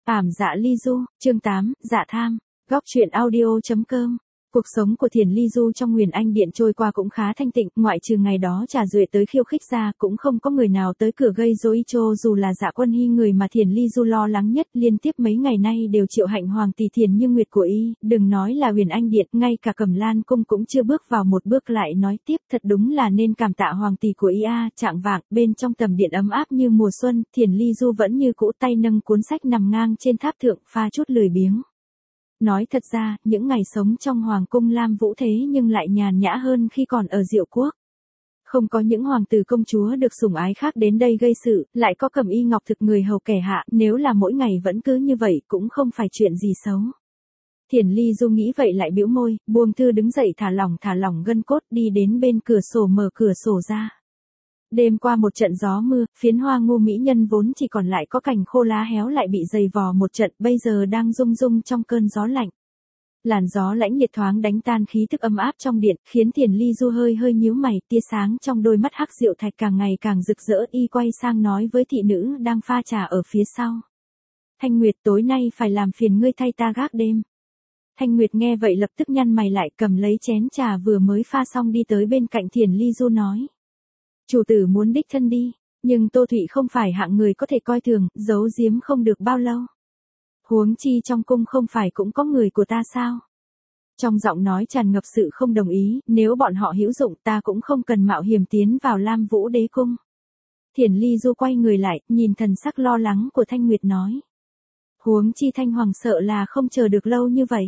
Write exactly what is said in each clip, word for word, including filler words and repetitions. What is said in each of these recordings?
Ảm dạ ly du, chương tám, dạ tham, góc truyện audio.com. Cuộc sống của Thiền Ly Du trong Nguyền Anh Điện trôi qua cũng khá thanh tịnh, ngoại trừ ngày đó Trà Duệ tới khiêu khích ra, cũng không có người nào tới cửa gây rối, cho dù là Dạ Quân Hy người mà Thiền Ly Du lo lắng nhất, liên tiếp mấy ngày nay đều triệu hạnh hoàng tỷ Thiền Như Nguyệt của y, đừng nói là Huyền Anh Điện, ngay cả Cẩm Lan cung cũng chưa bước vào một bước. Lại nói tiếp, thật đúng là nên cảm tạ hoàng tỷ của y a. Trạng vạng, bên trong tầm điện ấm áp như mùa xuân, Thiền Ly Du vẫn như cũ tay nâng cuốn sách nằm ngang trên tháp thượng, pha chút lười biếng. Nói thật ra, những ngày sống trong hoàng cung Lam Vũ thế nhưng lại nhàn nhã hơn khi còn ở Diệu Quốc. Không có những hoàng tử công chúa được sủng ái khác đến đây gây sự, lại có Cẩm Y Ngọc thực người hầu kẻ hạ, nếu là mỗi ngày vẫn cứ như vậy cũng không phải chuyện gì xấu. Thiền Ly Du nghĩ vậy lại bĩu môi, buông thư đứng dậy thả lỏng thả lỏng gân cốt, đi đến bên cửa sổ mở cửa sổ ra. Đêm qua một trận gió mưa, phiến hoa ngô mỹ nhân vốn chỉ còn lại có cành khô lá héo lại bị dày vò một trận, bây giờ đang rung rung trong cơn gió lạnh. Làn gió lãnh liệt thoáng đánh tan khí thức ấm áp trong điện, khiến Thiền Ly Du hơi hơi nhíu mày, tia sáng trong đôi mắt hắc diệu thạch càng ngày càng rực rỡ. Y quay sang nói với thị nữ đang pha trà ở phía sau: Thanh Nguyệt, tối nay phải làm phiền ngươi thay ta gác đêm. Thanh Nguyệt nghe vậy lập tức nhăn mày lại, cầm lấy chén trà vừa mới pha xong đi tới bên cạnh Thiền Ly Du nói: Chủ tử muốn đích thân đi, nhưng Tô Thụy không phải hạng người có thể coi thường, giấu giếm không được bao lâu. Huống chi trong cung không phải cũng có người của ta sao? Trong giọng nói tràn ngập sự không đồng ý, nếu bọn họ hữu dụng ta cũng không cần mạo hiểm tiến vào Lam Vũ đế cung. Thiền Ly Du quay người lại, nhìn thần sắc lo lắng của Thanh Nguyệt nói: Huống chi Thanh Hoàng sợ là không chờ được lâu như vậy.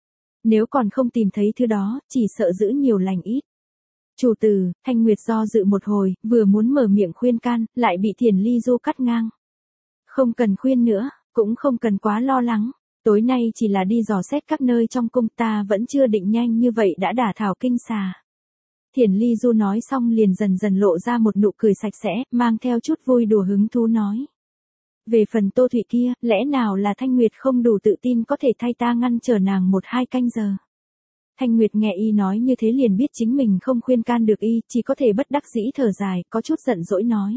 Nếu còn không tìm thấy thứ đó, chỉ sợ giữ nhiều lành ít. Chủ tử, Thanh Nguyệt do dự một hồi, vừa muốn mở miệng khuyên can, lại bị Thiền Ly Du cắt ngang. Không cần khuyên nữa, cũng không cần quá lo lắng, tối nay chỉ là đi dò xét các nơi trong cung, ta vẫn chưa định nhanh như vậy đã đả thảo kinh xà. Thiền Ly Du nói xong liền dần dần lộ ra một nụ cười sạch sẽ, mang theo chút vui đùa hứng thú nói: Về phần Tô Thụy kia, lẽ nào là Thanh Nguyệt không đủ tự tin có thể thay ta ngăn trở nàng một hai canh giờ. Thanh Nguyệt nghe y nói như thế liền biết chính mình không khuyên can được y, chỉ có thể bất đắc dĩ thở dài, có chút giận dỗi nói: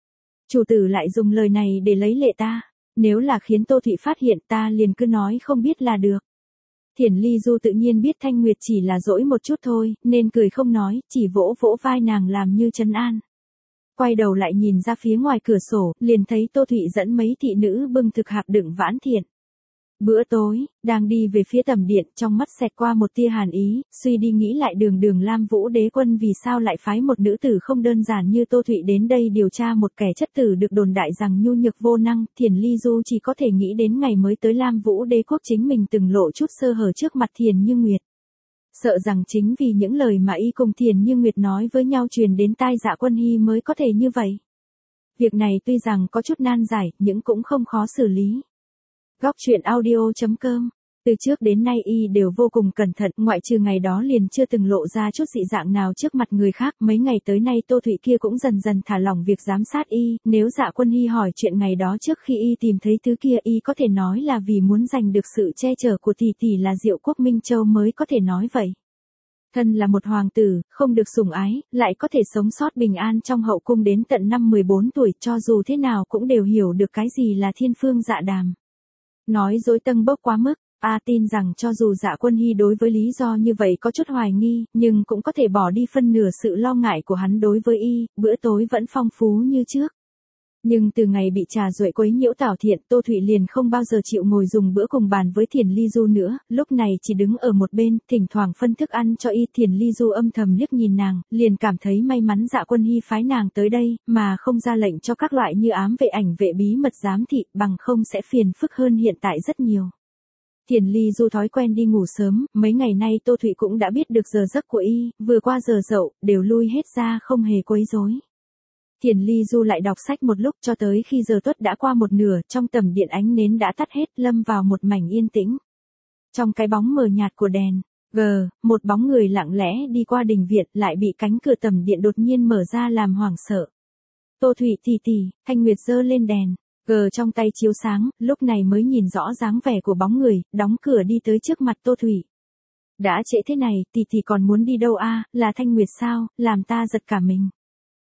Chủ tử lại dùng lời này để lấy lệ ta, nếu là khiến Tô Thụy phát hiện ta liền cứ nói không biết là được. Thiền Ly Du tự nhiên biết Thanh Nguyệt chỉ là dỗi một chút thôi, nên cười không nói, chỉ vỗ vỗ vai nàng làm như trấn an. Quay đầu lại nhìn ra phía ngoài cửa sổ, liền thấy Tô Thụy dẫn mấy thị nữ bưng thực hạp đựng vãn thiện. Bữa tối, đang đi về phía tầm điện, trong mắt xẹt qua một tia hàn ý, suy đi nghĩ lại đường đường Lam Vũ đế quân vì sao lại phái một nữ tử không đơn giản như Tô Thụy đến đây điều tra một kẻ chất tử được đồn đại rằng nhu nhược vô năng. Thiền Ly Du chỉ có thể nghĩ đến ngày mới tới Lam Vũ đế quốc chính mình từng lộ chút sơ hở trước mặt Thiền Như Nguyệt. Sợ rằng chính vì những lời mà y cùng Thiền Như Nguyệt nói với nhau truyền đến tai Dạ Quân Hy mới có thể như vậy. Việc này tuy rằng có chút nan giải, nhưng cũng không khó xử lý. Góc truyện audio.com. Từ trước đến nay y đều vô cùng cẩn thận, ngoại trừ ngày đó liền chưa từng lộ ra chút dị dạng nào trước mặt người khác. Mấy ngày tới nay Tô Thụy kia cũng dần dần thả lỏng việc giám sát y, nếu Dạ Quân Hy hỏi chuyện ngày đó trước khi y tìm thấy thứ kia, y có thể nói là vì muốn giành được sự che chở của tỷ tỷ là Diệu Quốc Minh Châu mới có thể nói vậy. Thân là một hoàng tử, không được sủng ái, lại có thể sống sót bình an trong hậu cung đến tận năm mười bốn tuổi, cho dù thế nào cũng đều hiểu được cái gì là thiên phương dạ đàm. Nói dối tâng bốc quá mức, A tin rằng cho dù Dạ Quân Hy đối với lý do như vậy có chút hoài nghi, nhưng cũng có thể bỏ đi phân nửa sự lo ngại của hắn đối với y, bữa tối vẫn phong phú như trước. Nhưng từ ngày bị Trà Duệ quấy nhiễu Tảo Thiện, Tô Thụy liền không bao giờ chịu ngồi dùng bữa cùng bàn với Thiền Ly Du nữa, lúc này chỉ đứng ở một bên, thỉnh thoảng phân thức ăn cho y. Thiền Ly Du âm thầm liếc nhìn nàng, liền cảm thấy may mắn Dạ Quân Hy phái nàng tới đây, mà không ra lệnh cho các loại như ám vệ, ảnh vệ, bí mật giám thị, bằng không sẽ phiền phức hơn hiện tại rất nhiều. Thiền Ly Du thói quen đi ngủ sớm, mấy ngày nay Tô Thụy cũng đã biết được giờ giấc của y, vừa qua giờ dậu, đều lui hết ra không hề quấy rối. Thiền Ly Du lại đọc sách một lúc cho tới khi giờ tuất đã qua một nửa, trong tầm điện ánh nến đã tắt hết, lâm vào một mảnh yên tĩnh. Trong cái bóng mờ nhạt của đèn, gờ, một bóng người lặng lẽ đi qua đình viện, lại bị cánh cửa tầm điện đột nhiên mở ra làm hoảng sợ. Tô Thụy tỷ tỷ, Thanh Nguyệt giơ lên đèn, gờ trong tay chiếu sáng, lúc này mới nhìn rõ dáng vẻ của bóng người, đóng cửa đi tới trước mặt Tô Thụy. Đã trễ thế này, tỷ tỷ còn muốn đi đâu a? Là Thanh Nguyệt sao, làm ta giật cả mình.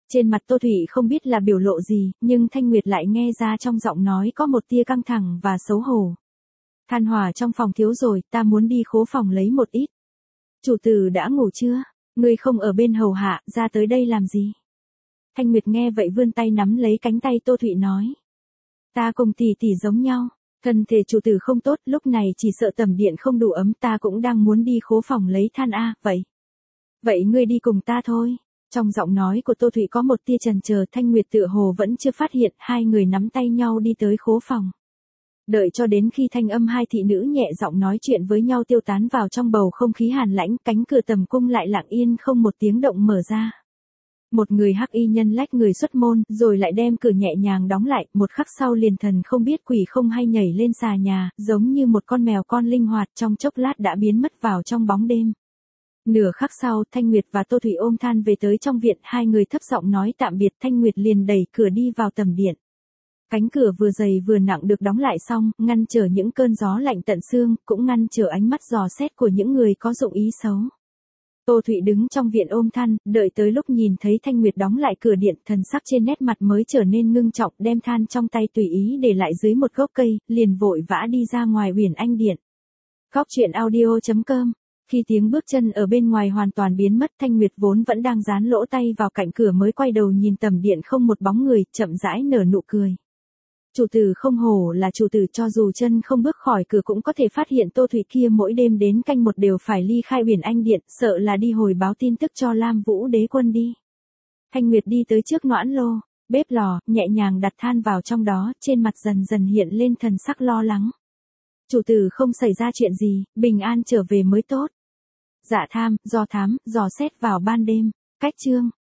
Trên mặt Tô Thụy không biết là biểu lộ gì, nhưng Thanh Nguyệt lại nghe ra trong giọng nói có một tia căng thẳng và xấu hổ. Than hỏa trong phòng thiếu rồi, ta muốn đi khố phòng lấy một ít. Chủ tử đã ngủ chưa? Ngươi không ở bên hầu hạ, ra tới đây làm gì? Thanh Nguyệt nghe vậy vươn tay nắm lấy cánh tay Tô Thụy nói. Ta cùng tỷ tỷ giống nhau, thân thể chủ tử không tốt, lúc này chỉ sợ tầm điện không đủ ấm, ta cũng đang muốn đi khố phòng lấy than a, vậy. Vậy ngươi đi cùng ta thôi. Trong giọng nói của Tô Thụy có một tia chần chờ, Thanh Nguyệt tựa hồ vẫn chưa phát hiện, hai người nắm tay nhau đi tới khố phòng. Đợi cho đến khi thanh âm hai thị nữ nhẹ giọng nói chuyện với nhau tiêu tán vào trong bầu không khí hàn lãnh, cánh cửa tầm cung lại lặng yên không một tiếng động mở ra. Một người hắc y nhân lách người xuất môn, rồi lại đem cửa nhẹ nhàng đóng lại, một khắc sau liền thần không biết quỷ không hay nhảy lên xà nhà, giống như một con mèo con linh hoạt, trong chốc lát đã biến mất vào trong bóng đêm. Nửa khắc sau, Thanh Nguyệt và Tô Thụy ôm than về tới trong viện, hai người thấp giọng nói tạm biệt, Thanh Nguyệt liền đẩy cửa đi vào tầm điện. Cánh cửa vừa dày vừa nặng được đóng lại xong, ngăn trở những cơn gió lạnh tận xương, cũng ngăn trở ánh mắt dò xét của những người có dụng ý xấu. Tô Thụy đứng trong viện ôm than, đợi tới lúc nhìn thấy Thanh Nguyệt đóng lại cửa điện, thần sắc trên nét mặt mới trở nên ngưng trọng, đem than trong tay tùy ý để lại dưới một gốc cây, liền vội vã đi ra ngoài Uyển Anh điện. Góc truyện audio chấm com. Khi tiếng bước chân ở bên ngoài hoàn toàn biến mất, Thanh Nguyệt vốn vẫn đang dán lỗ tay vào cạnh cửa mới quay đầu nhìn tầm điện không một bóng người, chậm rãi nở nụ cười. Chủ tử không hổ là chủ tử, cho dù chân không bước khỏi cửa cũng có thể phát hiện Tô Thụy kia mỗi đêm đến canh một đều phải ly khai Uyển Anh điện, sợ là đi hồi báo tin tức cho Lam Vũ đế quân đi. Thanh Nguyệt đi tới trước noãn lô, bếp lò, nhẹ nhàng đặt than vào trong đó, trên mặt dần dần hiện lên thần sắc lo lắng. Chủ tử không xảy ra chuyện gì, bình an trở về mới tốt. Dạ tham, do thám, dò xét vào ban đêm. Cách chương